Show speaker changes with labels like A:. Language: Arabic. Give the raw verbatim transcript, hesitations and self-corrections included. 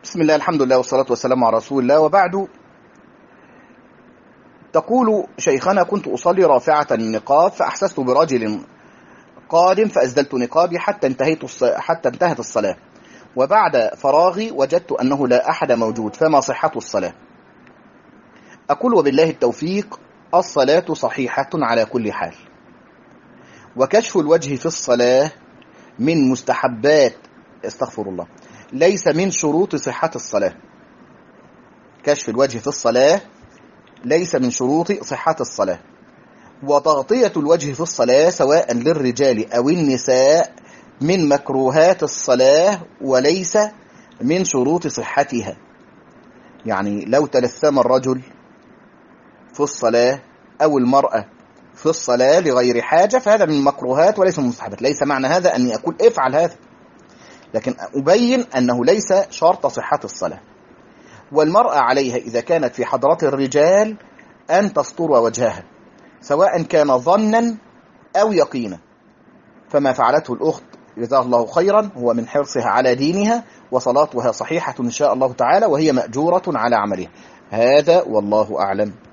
A: بسم الله، الحمد لله والصلاة والسلام على رسول الله، وبعد. تقول: شيخنا، كنت أصلي رافعة النقاب فأحسست برجل قادم فأسدلت نقابي حتى انتهيت الص... حتى انتهت الصلاة، وبعد فراغي وجدت أنه لا أحد موجود، فما صحة الصلاة؟ أقول: وبالله التوفيق، الصلاة صحيحة على كل حال، وكشف الوجه في الصلاة من مستحبات استغفر الله ليس من شروط صحة الصلاة. كشف الوجه في الصلاة ليس من شروط صحة الصلاة، وتغطية الوجه في الصلاة سواء للرجال أو النساء من مكروهات الصلاة وليس من شروط صحتها. يعني لو تلثم الرجل في الصلاة أو المرأة في الصلاة لغير حاجة فهذا من المكروهات وليس من المستحبات. ليس معنى هذا أني أقول افعل هذا، لكن أبين أنه ليس شرط صحة الصلاة. والمرأة عليها إذا كانت في حضرة الرجال أن تستر وجهها سواء كان ظنا أو يقينا، فما فعلته الأخت جزاها الله خيرا هو من حرصها على دينها، وصلاتها صحيحة إن شاء الله تعالى، وهي مأجورة على عملها. هذا والله أعلم.